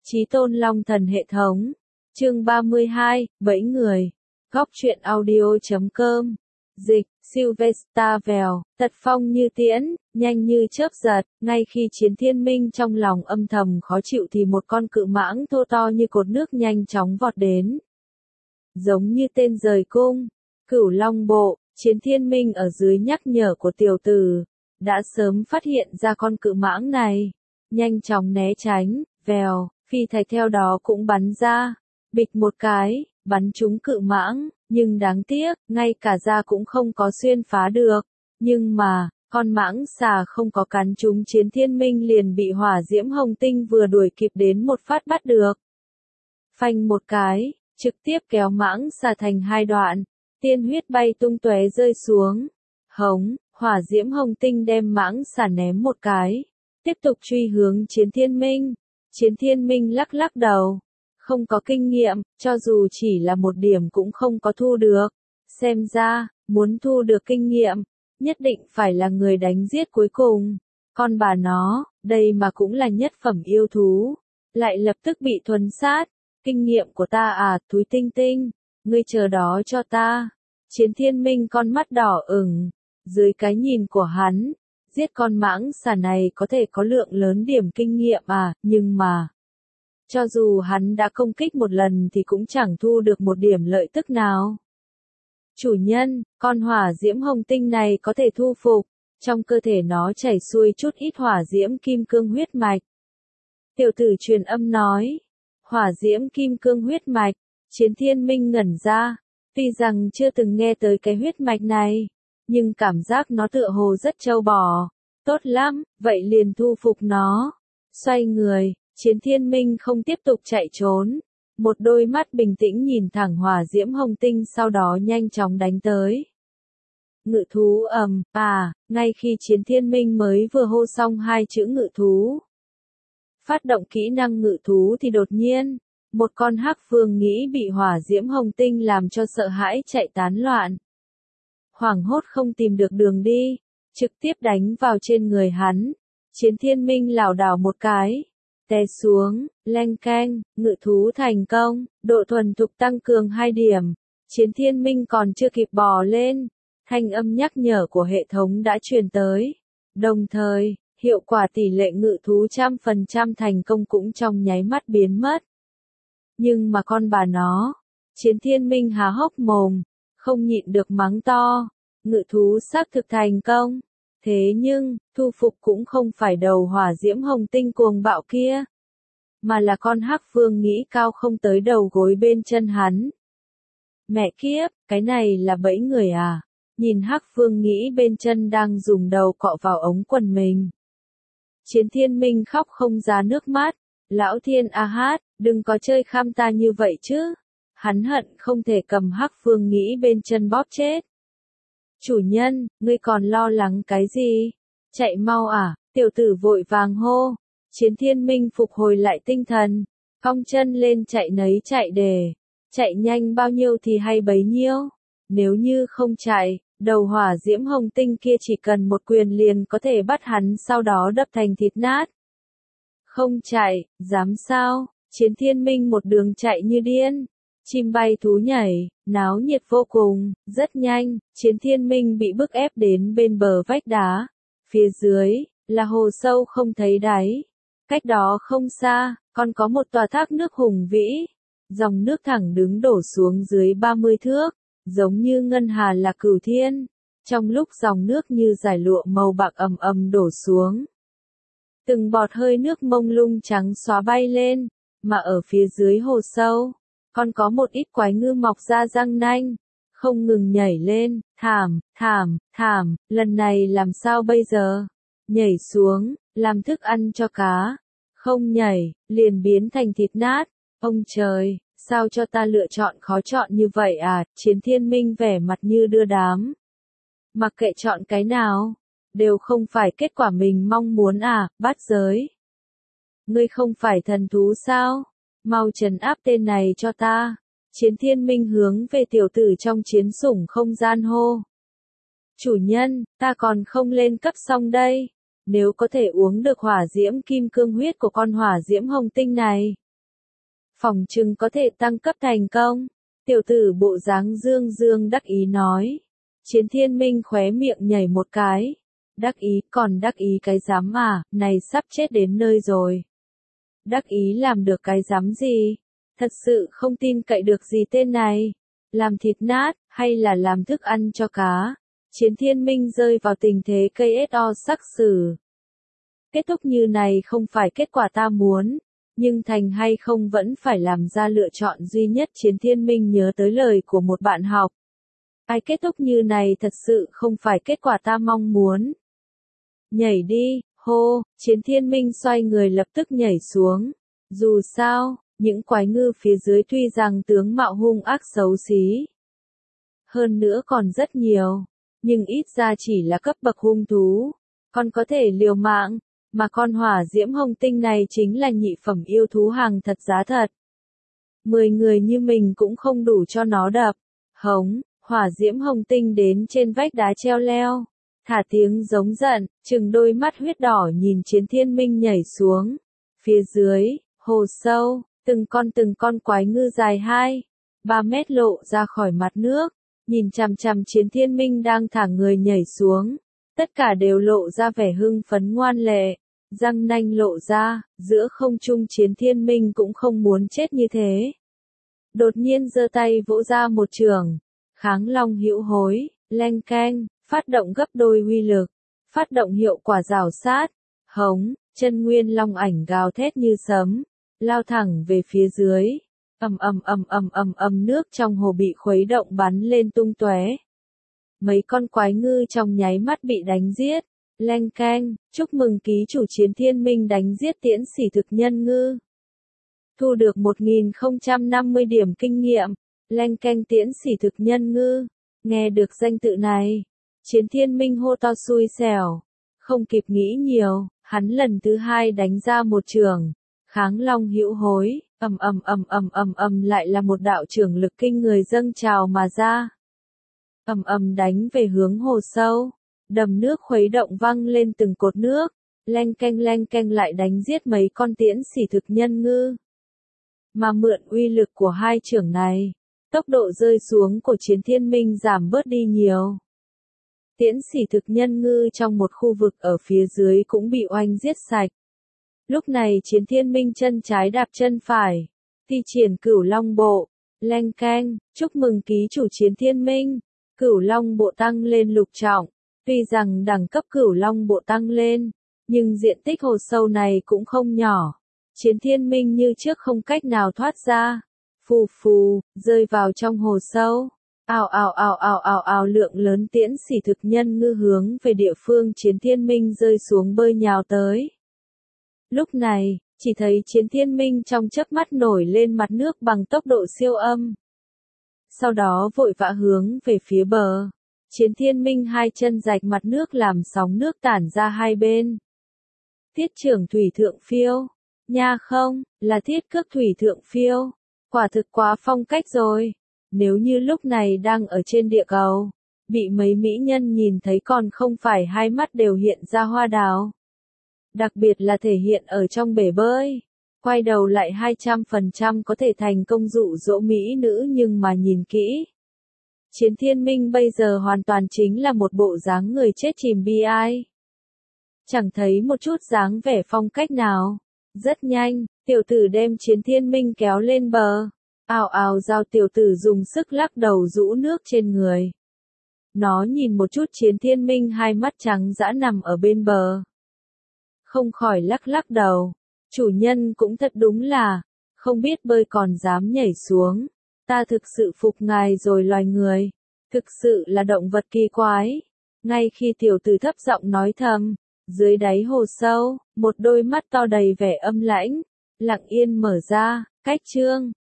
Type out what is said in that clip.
Chí Tôn Long Thần hệ thống. Chương 32, Bẫy người. Góc truyện audio.com. Dịch, Sylvester Vèo, tật phong như tiễn, nhanh như chớp giật, ngay khi Chiến Thiên Minh trong lòng âm thầm khó chịu thì một con cự mãng thô to như cột nước nhanh chóng vọt đến. Giống như tên rời cung, Cửu Long Bộ, Chiến Thiên Minh ở dưới nhắc nhở của tiểu tử, đã sớm phát hiện ra con cự mãng này, nhanh chóng né tránh, vèo, phi thạch theo đó cũng bắn ra, bịch một cái, bắn trúng cự mãng, nhưng đáng tiếc, ngay cả da cũng không có xuyên phá được, nhưng mà, con mãng xà không có cắn trúng Chiến Thiên Minh liền bị hỏa diễm hồng tinh vừa đuổi kịp đến một phát bắt được. Phanh một cái, trực tiếp kéo mãng xà thành hai đoạn, tiên huyết bay tung tóe rơi xuống. Hống, hỏa diễm hồng tinh đem mãng xà ném một cái, tiếp tục truy hướng Chiến Thiên Minh. Chiến Thiên Minh lắc lắc đầu, không có kinh nghiệm, cho dù chỉ là một điểm cũng không có thu được. Xem ra, muốn thu được kinh nghiệm, nhất định phải là người đánh giết cuối cùng. Con bà nó, đây mà cũng là nhất phẩm yêu thú, lại lập tức bị thuần sát. Kinh nghiệm của ta à, Thúi Tinh Tinh, ngươi chờ đó cho ta. Chiến Thiên Minh con mắt đỏ ửng, dưới cái nhìn của hắn, giết con mãng xà này có thể có lượng lớn điểm kinh nghiệm à, nhưng mà, cho dù hắn đã công kích một lần thì cũng chẳng thu được một điểm lợi tức nào. Chủ nhân, con hỏa diễm hồng tinh này có thể thu phục, trong cơ thể nó chảy xuôi chút ít hỏa diễm kim cương huyết mạch. Tiểu tử truyền âm nói, hỏa diễm kim cương huyết mạch, Chiến Thiên Minh ngẩn ra, tuy rằng chưa từng nghe tới cái huyết mạch này, nhưng cảm giác nó tựa hồ rất trâu bò, tốt lắm, vậy liền thu phục nó. Xoay người, Chiến Thiên Minh không tiếp tục chạy trốn, một đôi mắt bình tĩnh nhìn thẳng hỏa diễm hồng tinh sau đó nhanh chóng đánh tới. Ngự thú ngay khi Chiến Thiên Minh mới vừa hô xong hai chữ ngự thú, phát động kỹ năng ngự thú thì đột nhiên, một con hắc phương nghĩ bị hỏa diễm hồng tinh làm cho sợ hãi chạy tán loạn. Hoảng hốt không tìm được đường đi, trực tiếp đánh vào trên người hắn. Chiến Thiên Minh lảo đảo một cái, té xuống, leng keng, ngự thú thành công, độ thuần thục tăng cường 2 điểm. Chiến Thiên Minh còn chưa kịp bò lên, thanh âm nhắc nhở của hệ thống đã truyền tới. Đồng thời, hiệu quả tỷ lệ ngự thú 100% thành công cũng trong nháy mắt biến mất. Nhưng mà con bà nó, Chiến Thiên Minh há hốc mồm, không nhịn được mắng to, ngự thú xác thực thành công. Thế nhưng, thu phục cũng không phải đầu hỏa diễm hồng tinh cuồng bạo kia, mà là con hắc phương nghĩ cao không tới đầu gối bên chân hắn. Mẹ kiếp, cái này là bẫy người à? Nhìn hắc phương nghĩ bên chân đang dùng đầu cọ vào ống quần mình. Chiến Thiên Minh khóc không ra nước mắt, lão thiên a hát, đừng có chơi kham ta như vậy chứ. Hắn hận không thể cầm hắc phương nghĩ bên chân bóp chết. Chủ nhân, ngươi còn lo lắng cái gì? Chạy mau à, tiểu tử vội vàng hô. Chiến Thiên Minh phục hồi lại tinh thần, cong chân lên chạy nấy chạy đề. Chạy nhanh bao nhiêu thì hay bấy nhiêu. Nếu như không chạy, đầu hỏa diễm hồng tinh kia chỉ cần một quyền liền có thể bắt hắn sau đó đập thành thịt nát. Không chạy, dám sao? Chiến Thiên Minh một đường chạy như điên. Chim bay thú nhảy, náo nhiệt vô cùng, rất nhanh, Chiến Thiên Minh bị bức ép đến bên bờ vách đá. Phía dưới, là hồ sâu không thấy đáy. Cách đó không xa, còn có một tòa thác nước hùng vĩ. Dòng nước thẳng đứng đổ xuống dưới 30 thước, giống như ngân hà là cửu thiên. Trong lúc dòng nước như giải lụa màu bạc ầm ầm đổ xuống. Từng bọt hơi nước mông lung trắng xóa bay lên, mà ở phía dưới hồ sâu, còn có một ít quái ngư mọc ra răng nanh, không ngừng nhảy lên, thảm, lần này làm sao bây giờ? Nhảy xuống, làm thức ăn cho cá. Không nhảy, liền biến thành thịt nát. Ông trời, sao cho ta lựa chọn khó chọn như vậy à? Chiến Thiên Minh vẻ mặt như đưa đám. Mặc kệ chọn cái nào, đều không phải kết quả mình mong muốn à, bát giới. Ngươi không phải thần thú sao? Mau trấn áp tên này cho ta. Chiến Thiên Minh hướng về tiểu tử trong chiến sủng không gian hô. Chủ nhân, ta còn không lên cấp xong đây. Nếu có thể uống được hỏa diễm kim cương huyết của con hỏa diễm hồng tinh này, Phỏng chừng có thể tăng cấp thành công. Tiểu tử bộ dáng dương dương đắc ý nói. Chiến Thiên Minh khóe miệng nhảy một cái. Đắc ý, còn đắc ý cái dám mà, này sắp chết đến nơi rồi. Đắc ý làm được cái dám gì? Thật sự không tin cậy được gì tên này. Làm thịt nát, hay là làm thức ăn cho cá? Chiến Thiên Minh rơi vào tình thế KSO sắc sử. Kết thúc như này không phải kết quả ta muốn, nhưng thành hay không vẫn phải làm ra lựa chọn duy nhất. Chiến Thiên Minh nhớ tới lời của một bạn học. Ai kết thúc như này thật sự không phải kết quả ta mong muốn. Nhảy đi, hô, Chiến Thiên Minh xoay người lập tức nhảy xuống. Dù sao, những quái ngư phía dưới tuy rằng tướng mạo hung ác xấu xí. Hơn nữa còn rất nhiều, nhưng ít ra chỉ là cấp bậc hung thú. Còn có thể liều mạng, mà con hỏa diễm hồng tinh này chính là nhị phẩm yêu thú hàng thật giá thật. 10 người như mình cũng không đủ cho nó đập. Hống, hỏa diễm hồng tinh đến trên vách đá treo leo. Thả tiếng giống giận, trừng đôi mắt huyết đỏ nhìn Chiến Thiên Minh nhảy xuống. Phía dưới, hồ sâu, từng con quái ngư dài 2-3 mét lộ ra khỏi mặt nước. Nhìn chằm chằm Chiến Thiên Minh đang thả người nhảy xuống. Tất cả đều lộ ra vẻ hưng phấn ngoan lệ. Răng nanh lộ ra, giữa không trung Chiến Thiên Minh cũng không muốn chết như thế. Đột nhiên giơ tay vỗ ra một trường. Kháng long hữu hối, leng keng, phát động gấp đôi uy lực. Phát động hiệu quả rào sát. Hống, chân nguyên long ảnh gào thét như sấm. Lao thẳng về phía dưới. Nước trong hồ bị khuấy động bắn lên tung tóe. Mấy con quái ngư trong nháy mắt bị đánh giết. Leng keng, chúc mừng ký chủ Chiến Thiên Minh đánh giết tiễn sỉ thực nhân ngư. Thu được 1050 điểm kinh nghiệm. Leng keng tiễn sỉ thực nhân ngư. Nghe được danh tự này, Chiến Thiên Minh hô to xui xẻo. Không kịp nghĩ nhiều, hắn lần thứ 2 đánh ra một trường. Kháng long hữu hối, lại là một đạo trưởng lực kinh người dâng trào mà ra. Đánh về hướng hồ sâu. Đầm nước khuấy động văng lên từng cột nước. Leng keng lại đánh giết mấy con tiễn sỉ thực nhân ngư. Mà mượn uy lực của hai trưởng này, tốc độ rơi xuống của Chiến Thiên Minh giảm bớt đi nhiều. Tiễn sỉ thực nhân ngư trong một khu vực ở phía dưới cũng bị oanh giết sạch. Lúc này Chiến Thiên Minh chân trái đạp chân phải, thi triển Cửu Long Bộ. Leng keng, chúc mừng ký chủ Chiến Thiên Minh. Cửu Long Bộ tăng lên lục trọng. Tuy rằng đẳng cấp Cửu Long Bộ tăng lên, nhưng diện tích hồ sâu này cũng không nhỏ. Chiến Thiên Minh như trước không cách nào thoát ra. Phù phù, rơi vào trong hồ sâu. Ào, lượng lớn tiễn sỉ thực nhân ngư hướng về địa phương Chiến Thiên Minh rơi xuống bơi nhào tới. Lúc này, chỉ thấy Chiến Thiên Minh trong chớp mắt nổi lên mặt nước bằng tốc độ siêu âm. Sau đó vội vã hướng về phía bờ. Chiến Thiên Minh hai chân rạch mặt nước làm sóng nước tản ra hai bên. Thiết trưởng thủy thượng phiêu. Nha không, là thiết cước thủy thượng phiêu. Quả thực quá phong cách rồi. Nếu như lúc này đang ở trên địa cầu, bị mấy mỹ nhân nhìn thấy còn không phải hai mắt đều hiện ra hoa đào. Đặc biệt là thể hiện ở trong bể bơi. Quay đầu lại 200% có thể thành công dụ dỗ mỹ nữ, nhưng mà nhìn kỹ. Chiến Thiên Minh bây giờ hoàn toàn chính là một bộ dáng người chết chìm bi ai. Chẳng thấy một chút dáng vẻ phong cách nào. Rất nhanh, tiểu tử đem Chiến Thiên Minh kéo lên bờ. Giao tiểu tử dùng sức lắc đầu rũ nước trên người. Nó nhìn một chút Chiến Thiên Minh hai mắt trắng dã nằm ở bên bờ. Không khỏi lắc đầu. Chủ nhân cũng thật đúng là, không biết bơi còn dám nhảy xuống. Ta thực sự phục ngài rồi loài người. Thực sự là động vật kỳ quái. Ngay khi tiểu tử thấp giọng nói thầm, dưới đáy hồ sâu, một đôi mắt to đầy vẻ âm lãnh, lặng yên mở ra, cách chương.